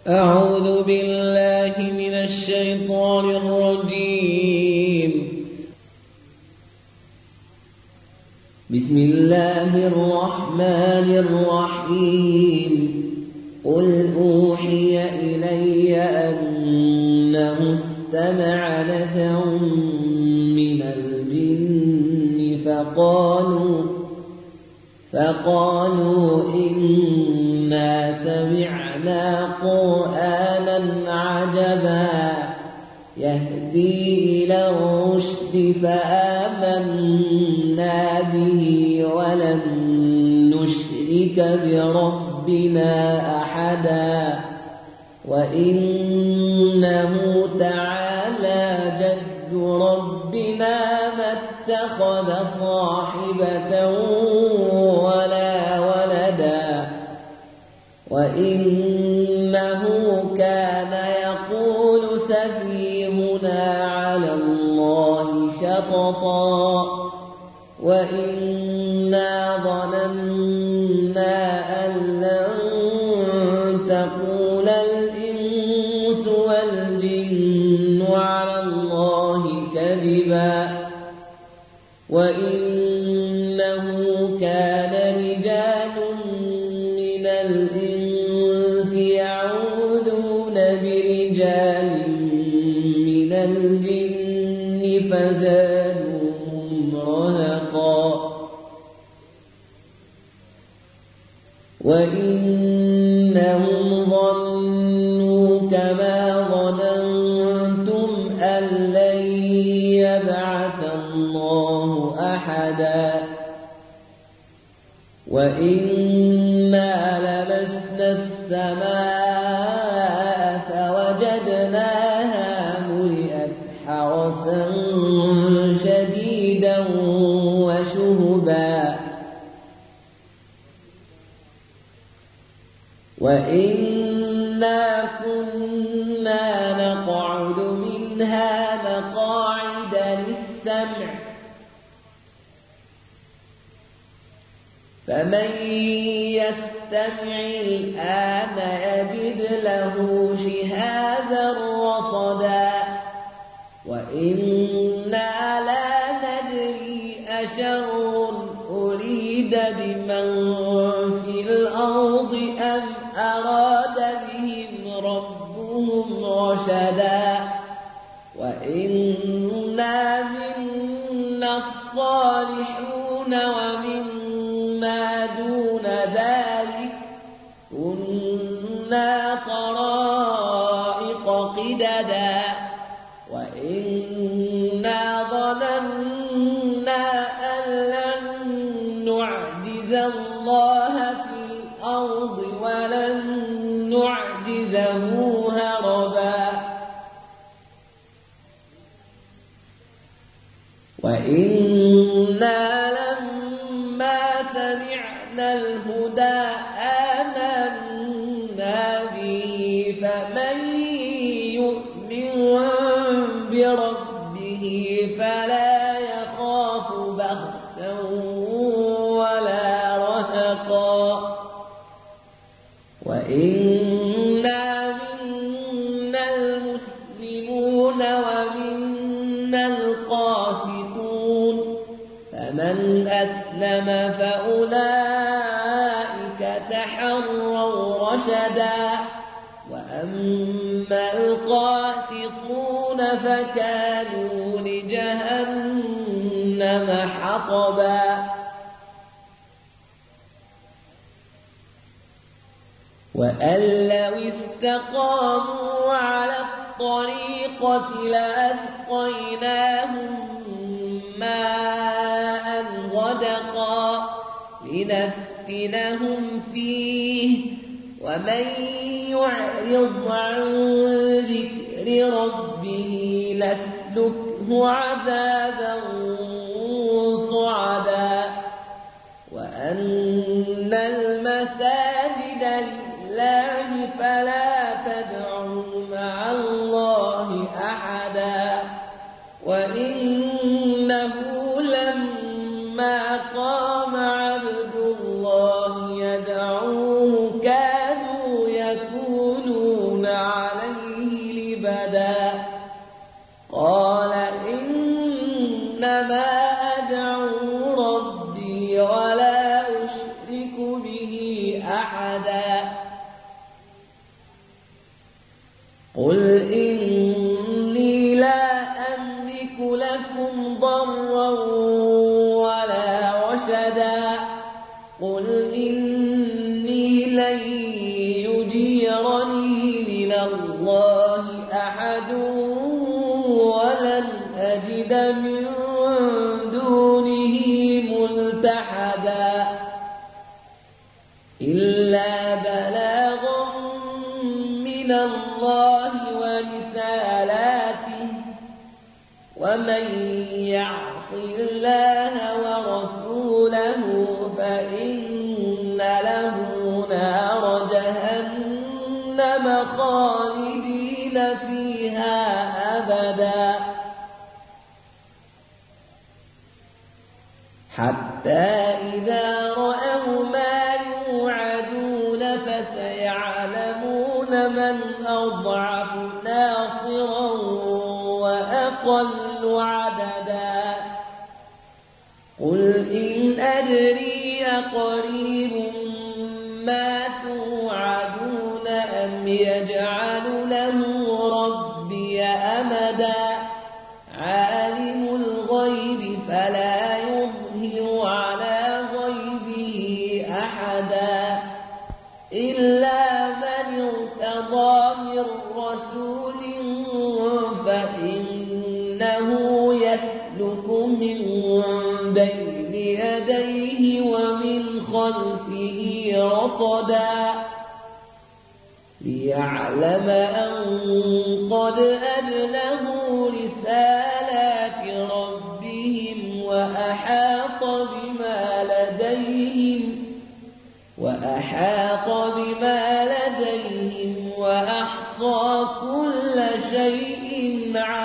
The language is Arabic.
أعوذ بالله من الشيطان الرجيم. بسم الله الرحمن الرحيم. قل أوحي إلي أنه استمع نفر من الجن فقالوا إنا سمعنا قرآنا عجبا يهدي إلى الرشد فآمنا به ولن نشرك بربنا أحدا وإنه تعالى جد ربنا ما اتخذ صاحبة ولا ولدا وإنه كان يقول سفيهنا على الله شططا وإنا ظننا أن لن تقول الإنس والجن على الله كذبا وإنه كان رجال من الإنس يعوذون برجال من الجن فزادوهم رهقا وإنهم ظنوا كما ظننتم أن لن يبعث الله أحدا وإنا لمسنا السماء فوجدناها ملئت حرسا شديدا وشهبا وإنا كنا نقعد منها مقاعد للسمع فمن يستمع الآن يجد له شهابا رصدا وإنا لا ندري أشر أريد بمن في الأرض أم أراد بهم ربهم رشدا وإنا منا الصالحون ومنا دون ذلك كنا طرائق قددا وإنا ظننا أن لن نعجز الله في الأرض ولن نعجزه هربا وإنا لما سمعنا الهدى آمنا به فمن يؤمن بربه فلا يخاف بخسا ولا رهقا وإنا منا المسلمون ومنا القاسطون فمن أسلم فأولئك تحروا رشدا وأما القاسطون فكانوا لجهنم حطبا وأن لو استقاموا على الطريقة لأسقيناهم ماء غدقا لنفتنهم فيه ومن يعرض عن ذكر ربه لاسلكه عذابا صعدا وأن المساجد لله فلا تدعوا مع الله أحدا وإنه لما قام عبد الله يدعوه كانوا يكونون قل إني لا أملك لكم ضرا ولا رشدا قل إني لن يجيرني من الله أحد ولن أجد من دونه ملتحدا إلا بلاغا من الله ورسالاته ومن يعص الله ورسوله فإن له نار جهنم خالدين فيها أبدا حتى إذا رأوا ما يوعدون فسيعلمون من أضعف ناصرا وأقل عددا قل إن أدري أقريب ما توعدون أم يجعل له ربي أمدا عالم الغيب فلا يظهر على غيبه أحدا إلا من ارتضى من رسول فإنه يسلك من بين يديه ومن خلفه رصدا ليعلم أن قد أبلغوا رسالات ربهم وأحاط بما لديهم وأحصى كل شيء علما